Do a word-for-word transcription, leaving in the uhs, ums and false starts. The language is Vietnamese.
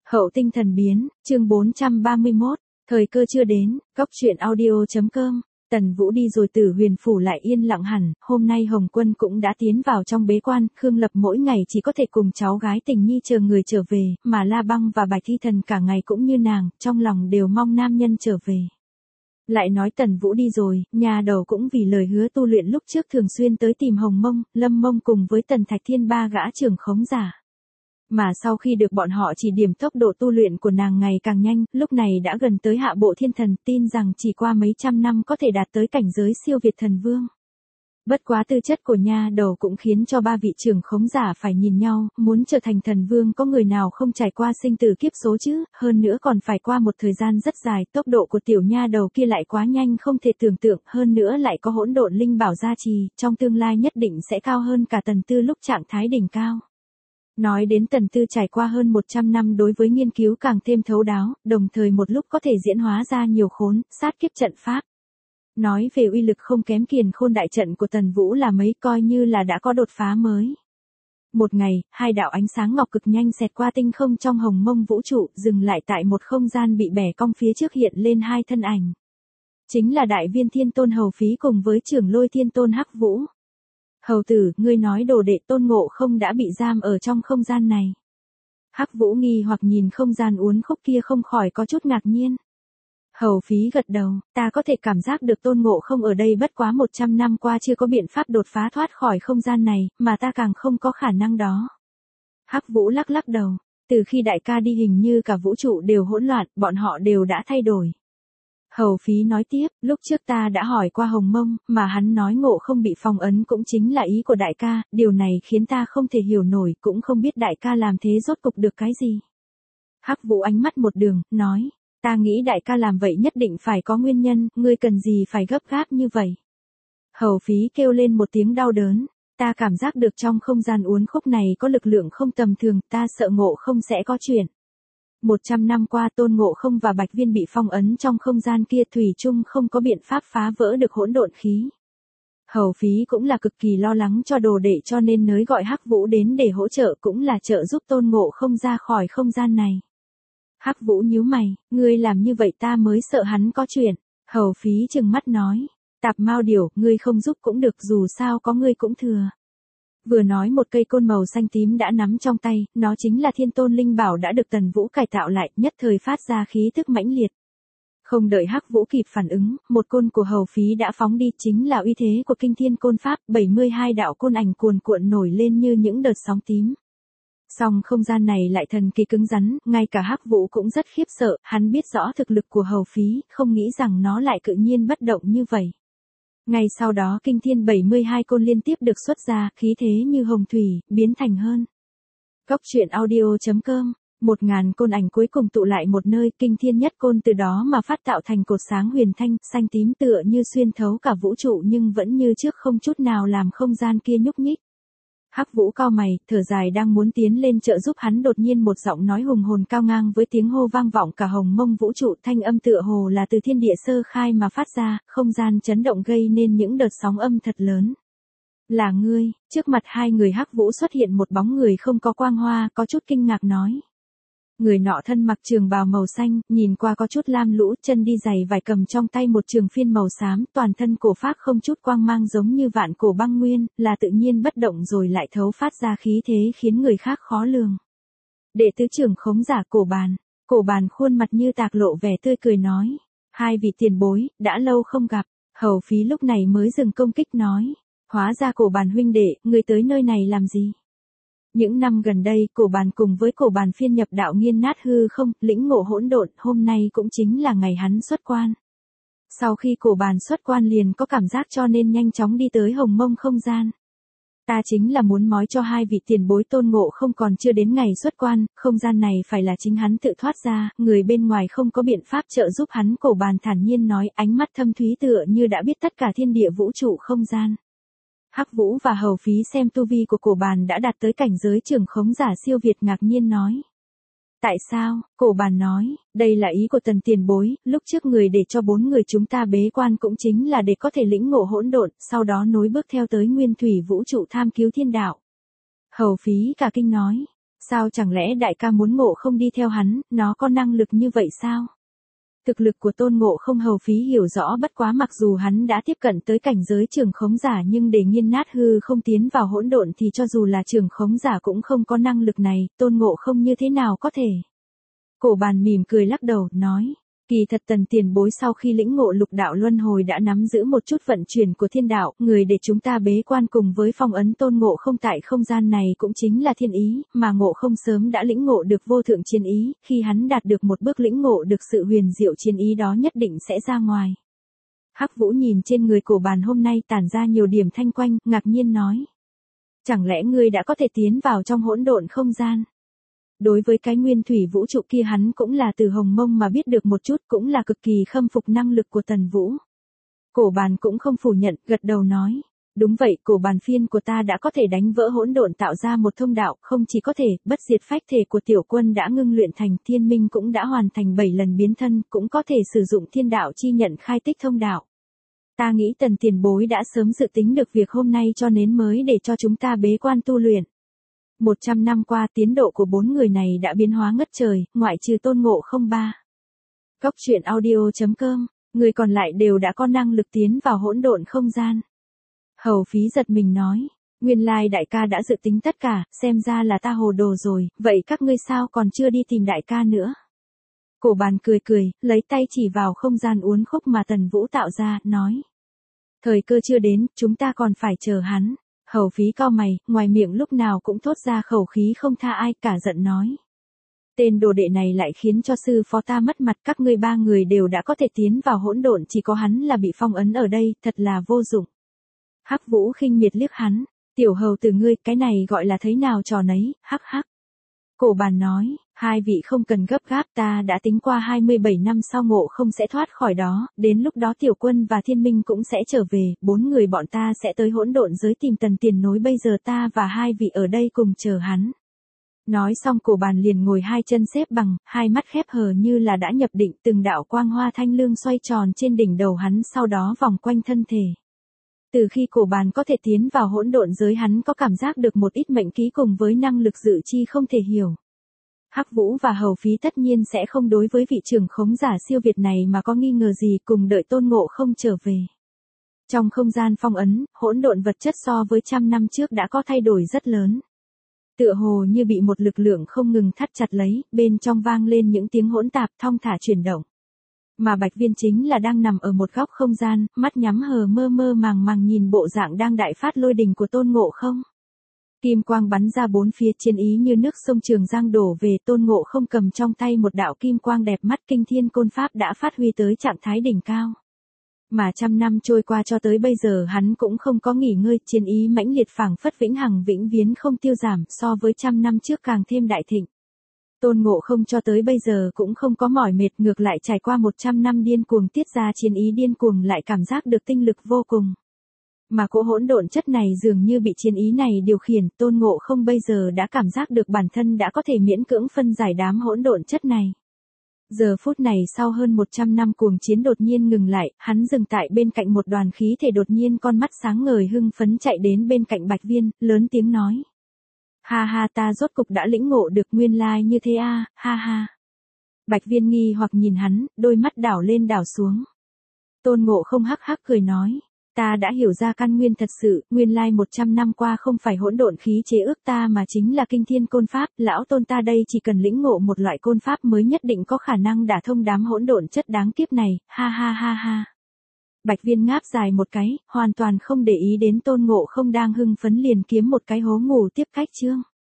Hậu tinh thần biến, chương bốn trăm ba mươi mốt, thời cơ chưa đến, góc truyện audio.com. Tần Vũ đi rồi Tử Huyền phủ lại yên lặng hẳn, hôm nay Hồng Quân cũng đã tiến vào trong bế quan, Khương Lập mỗi ngày chỉ có thể cùng cháu gái Tình Nhi chờ người trở về, mà La Băng và Bạch Thi Thần cả ngày cũng như nàng, trong lòng đều mong nam nhân trở về. Lại nói Tần Vũ đi rồi, nhà đầu cũng vì lời hứa tu luyện lúc trước thường xuyên tới tìm Hồng Mông, Lâm Mông cùng với Tần Thạch Thiên ba gã trưởng khống giả. Mà sau khi được bọn họ chỉ điểm tốc độ tu luyện của nàng ngày càng nhanh, lúc này đã gần tới hạ bộ thiên thần, tin rằng chỉ qua mấy trăm năm có thể đạt tới cảnh giới siêu việt thần vương. Bất quá tư chất của nha đầu cũng khiến cho ba vị trưởng khống giả phải nhìn nhau, muốn trở thành thần vương có người nào không trải qua sinh tử kiếp số chứ, hơn nữa còn phải qua một thời gian rất dài, tốc độ của tiểu nha đầu kia lại quá nhanh không thể tưởng tượng, hơn nữa lại có hỗn độn linh bảo gia trì, trong tương lai nhất định sẽ cao hơn cả Tần Tư lúc trạng thái đỉnh cao. Nói đến Tần Tư trải qua hơn một trăm năm đối với nghiên cứu càng thêm thấu đáo, đồng thời một lúc có thể diễn hóa ra nhiều khốn, sát kiếp trận pháp. Nói về uy lực không kém Kiền Khôn đại trận của Tần Vũ là mấy, coi như là đã có đột phá mới. Một ngày, hai đạo ánh sáng ngọc cực nhanh xẹt qua tinh không trong Hồng Mông vũ trụ, dừng lại tại một không gian bị bẻ cong, phía trước hiện lên hai thân ảnh. Chính là Đại Viên Thiên Tôn Hầu Phí cùng với Trưởng Lôi Thiên Tôn Hắc Vũ. Hầu tử, ngươi nói đồ đệ Tôn Ngộ Không đã bị giam ở trong không gian này. Hắc Vũ nghi hoặc nhìn không gian uốn khúc kia không khỏi có chút ngạc nhiên. Hầu Phí gật đầu, ta có thể cảm giác được Tôn Ngộ Không ở đây, bất quá một trăm năm qua chưa có biện pháp đột phá thoát khỏi không gian này, mà ta càng không có khả năng đó. Hắc Vũ lắc lắc đầu, từ khi đại ca đi hình như cả vũ trụ đều hỗn loạn, bọn họ đều đã thay đổi. Hầu Phí nói tiếp, lúc trước ta đã hỏi qua Hồng Mông, mà hắn nói Ngộ Không bị phong ấn cũng chính là ý của đại ca, điều này khiến ta không thể hiểu nổi, cũng không biết đại ca làm thế rốt cục được cái gì. Hắc Vũ ánh mắt một đường, nói, ta nghĩ đại ca làm vậy nhất định phải có nguyên nhân, ngươi cần gì phải gấp gáp như vậy. Hầu Phí kêu lên một tiếng đau đớn, ta cảm giác được trong không gian uốn khúc này có lực lượng không tầm thường, ta sợ Ngộ Không sẽ có chuyện. Một trăm năm qua Tôn Ngộ Không và Bạch Viên bị phong ấn trong không gian kia, thủy chung không có biện pháp phá vỡ được hỗn độn khí. Hầu Phí cũng là cực kỳ lo lắng cho đồ đệ, cho nên nới gọi Hắc Vũ đến để hỗ trợ, cũng là trợ giúp Tôn Ngộ Không ra khỏi không gian này. Hắc Vũ nhíu mày, ngươi làm như vậy ta mới sợ hắn có chuyện. Hầu Phí trừng mắt nói, Tạp Mao Điểu, ngươi không giúp cũng được, dù sao có ngươi cũng thừa. Vừa nói một cây côn màu xanh tím đã nắm trong tay, nó chính là Thiên Tôn Linh Bảo đã được Tần Vũ cải tạo lại, nhất thời phát ra khí tức mãnh liệt. Không đợi Hắc Vũ kịp phản ứng, một côn của Hầu Phí đã phóng đi, chính là uy thế của Kinh Thiên Côn Pháp, bảy mươi hai đạo côn ảnh cuồn cuộn nổi lên như những đợt sóng tím. Song không gian này lại thần kỳ cứng rắn, ngay cả Hắc Vũ cũng rất khiếp sợ, hắn biết rõ thực lực của Hầu Phí, không nghĩ rằng nó lại tự nhiên bất động như vậy. Ngay sau đó Kinh Thiên bảy mươi hai côn liên tiếp được xuất ra, khí thế như hồng thủy, biến thành hơn. Góc truyện audio.com, một ngàn côn ảnh cuối cùng tụ lại một nơi, Kinh Thiên nhất côn từ đó mà phát tạo thành cột sáng huyền thanh, xanh tím tựa như xuyên thấu cả vũ trụ, nhưng vẫn như trước không chút nào làm không gian kia nhúc nhích. Hắc Vũ cau mày, thở dài đang muốn tiến lên trợ giúp hắn, đột nhiên một giọng nói hùng hồn cao ngang với tiếng hô vang vọng cả Hồng Mông vũ trụ, thanh âm tựa hồ là từ thiên địa sơ khai mà phát ra, không gian chấn động gây nên những đợt sóng âm thật lớn. Là ngươi? Trước mặt hai người Hắc Vũ xuất hiện một bóng người không có quang hoa, có chút kinh ngạc nói. Người nọ thân mặc trường bào màu xanh, nhìn qua có chút lam lũ, chân đi giày vải, cầm trong tay một trường phiên màu xám, toàn thân cổ phác không chút quang mang giống như vạn cổ băng nguyên, là tự nhiên bất động rồi lại thấu phát ra khí thế khiến người khác khó lường. Đệ tứ trưởng khống giả Cổ Bàn, Cổ Bàn khuôn mặt như tạc lộ vẻ tươi cười nói, hai vị tiền bối, đã lâu không gặp. Hầu Phí lúc này mới dừng công kích nói, hóa ra Cổ Bàn huynh đệ, người tới nơi này làm gì? Những năm gần đây, Cổ Bàn cùng với Cổ Bàn phiên nhập đạo nghiên nát hư không, lĩnh ngộ hỗn độn, hôm nay cũng chính là ngày hắn xuất quan. Sau khi Cổ Bàn xuất quan liền có cảm giác cho nên nhanh chóng đi tới Hồng Mông không gian. Ta chính là muốn nói cho hai vị tiền bối Tôn Ngộ Không còn chưa đến ngày xuất quan, không gian này phải là chính hắn tự thoát ra, người bên ngoài không có biện pháp trợ giúp hắn. Cổ Bàn thản nhiên nói, ánh mắt thâm thúy tựa như đã biết tất cả thiên địa vũ trụ không gian. Hắc Vũ và Hầu Phí xem tu vi của Cổ Bàn đã đạt tới cảnh giới trưởng khống giả siêu việt, ngạc nhiên nói. Tại sao? Cổ Bàn nói, đây là ý của Tần tiền bối, lúc trước người để cho bốn người chúng ta bế quan cũng chính là để có thể lĩnh ngộ hỗn độn, sau đó nối bước theo tới nguyên thủy vũ trụ tham cứu thiên đạo. Hầu Phí cả kinh nói, Sao chẳng lẽ đại ca muốn Ngộ Không đi theo hắn, nó có năng lực như vậy sao? Thực lực của Tôn Ngộ Không Hầu Phí hiểu rõ, bất quá mặc dù hắn đã tiếp cận tới cảnh giới trường khống giả nhưng để nghiền nát hư không tiến vào hỗn độn thì cho dù là trường khống giả cũng không có năng lực này, Tôn Ngộ Không như thế nào có thể? Cổ Bàn mỉm cười lắc đầu, nói, kỳ thật Tần tiền bối sau khi lĩnh ngộ lục đạo luân hồi đã nắm giữ một chút vận chuyển của thiên đạo, người để chúng ta bế quan cùng với phong ấn Tôn Ngộ Không tại không gian này cũng chính là thiên ý, mà Ngộ Không sớm đã lĩnh ngộ được vô thượng chiến ý, khi hắn đạt được một bước lĩnh ngộ được sự huyền diệu chiến ý đó nhất định sẽ ra ngoài. Hắc Vũ nhìn trên người Cổ Bàn hôm nay tản ra nhiều điểm thanh quanh, ngạc nhiên nói, chẳng lẽ ngươi đã có thể tiến vào trong hỗn độn không gian? Đối với cái nguyên thủy vũ trụ kia hắn cũng là từ hồng mông mà biết được một chút, cũng là cực kỳ khâm phục năng lực của Tần Vũ. Cổ Bàn cũng không phủ nhận, gật đầu nói, đúng vậy, Cổ Bàn phiên của ta đã có thể đánh vỡ hỗn độn tạo ra một thông đạo, không chỉ có thể, bất diệt phách thể của tiểu quân đã ngưng luyện thành, thiên minh cũng đã hoàn thành bảy lần biến thân, cũng có thể sử dụng thiên đạo chi nhận khai tích thông đạo. Ta nghĩ Tần tiền bối đã sớm dự tính được việc hôm nay cho nên mới để cho chúng ta bế quan tu luyện. Một trăm năm qua tiến độ của bốn người này đã biến hóa ngất trời, ngoại trừ Tôn Ngộ Không ba. Góc truyện audio chấm com, người còn lại đều đã có năng lực tiến vào hỗn độn không gian. Hầu Phí giật mình nói, nguyên lai đại ca đã dự tính tất cả, xem ra là ta hồ đồ rồi, vậy các ngươi sao còn chưa đi tìm đại ca nữa? Cổ Bàn cười cười, lấy tay chỉ vào không gian uốn khúc mà Tần Vũ tạo ra, nói, thời cơ chưa đến, chúng ta còn phải chờ hắn. Hầu Phí cau mày, ngoài miệng lúc nào cũng thốt ra khẩu khí không tha ai, cả giận nói, tên đồ đệ này lại khiến cho sư phó ta mất mặt, các ngươi ba người đều đã có thể tiến vào hỗn độn, chỉ có hắn là bị phong ấn ở đây, thật là vô dụng. Hắc Vũ khinh miệt liếc hắn, tiểu hầu từ ngươi, cái này gọi là thấy nào trò nấy, hắc hắc. Cổ Bàn nói, hai vị không cần gấp gáp, ta đã tính qua hai mươi bảy năm sau Ngộ Không sẽ thoát khỏi đó, đến lúc đó tiểu quân và thiên minh cũng sẽ trở về, bốn người bọn ta sẽ tới hỗn độn giới tìm Tần tiền nối, bây giờ ta và hai vị ở đây cùng chờ hắn. Nói xong Cổ Bàn liền ngồi hai chân xếp bằng, hai mắt khép hờ như là đã nhập định, từng đạo quang hoa thanh lương xoay tròn trên đỉnh đầu hắn, sau đó vòng quanh thân thể. Từ khi Cổ Bàn có thể tiến vào hỗn độn giới hắn có cảm giác được một ít mệnh ký cùng với năng lực dự chi không thể hiểu. Hắc Vũ và Hầu Phí tất nhiên sẽ không đối với vị trưởng khống giả siêu việt này mà có nghi ngờ gì, cùng đợi Tôn Ngộ Không trở về. Trong không gian phong ấn, hỗn độn vật chất so với trăm năm trước đã có thay đổi rất lớn. Tựa hồ như bị một lực lượng không ngừng thắt chặt lấy, bên trong vang lên những tiếng hỗn tạp thong thả chuyển động. Mà Bạch Viên chính là đang nằm ở một góc không gian, mắt nhắm hờ mơ mơ màng màng nhìn bộ dạng đang đại phát lôi đình của Tôn Ngộ Không. Kim quang bắn ra bốn phía, chiến ý như nước sông Trường Giang đổ về, Tôn Ngộ Không cầm trong tay một đạo kim quang đẹp mắt, kinh thiên côn pháp đã phát huy tới trạng thái đỉnh cao. Mà trăm năm trôi qua cho tới bây giờ hắn cũng không có nghỉ ngơi, chiến ý mãnh liệt phảng phất vĩnh hằng vĩnh viễn không tiêu giảm, so với trăm năm trước càng thêm đại thịnh. Tôn Ngộ Không cho tới bây giờ cũng không có mỏi mệt, ngược lại trải qua một trăm năm điên cuồng tiết ra chiến ý điên cuồng lại cảm giác được tinh lực vô cùng. Mà cỗ hỗn độn chất này dường như bị chiến ý này điều khiển, Tôn Ngộ Không bây giờ đã cảm giác được bản thân đã có thể miễn cưỡng phân giải đám hỗn độn chất này. Giờ phút này sau hơn một trăm năm cuồng chiến đột nhiên ngừng lại, hắn dừng tại bên cạnh một đoàn khí thể, đột nhiên con mắt sáng ngời hưng phấn chạy đến bên cạnh Bạch Viên, lớn tiếng nói. Ha ha, ta rốt cục đã lĩnh ngộ được, nguyên lai như thế a, ha ha. Bạch Viên nghi hoặc nhìn hắn, đôi mắt đảo lên đảo xuống. Tôn Ngộ Không hắc hắc cười nói. Ta đã hiểu ra căn nguyên thật sự, nguyên lai một trăm năm qua không phải hỗn độn khí chế ước ta mà chính là kinh thiên côn pháp, lão Tôn ta đây chỉ cần lĩnh ngộ một loại côn pháp mới nhất định có khả năng đả thông đám hỗn độn chất đáng kiếp này, ha ha ha ha. Bạch Viên ngáp dài một cái, hoàn toàn không để ý đến Tôn Ngộ Không đang hưng phấn, liền kiếm một cái hố ngủ tiếp cách chương.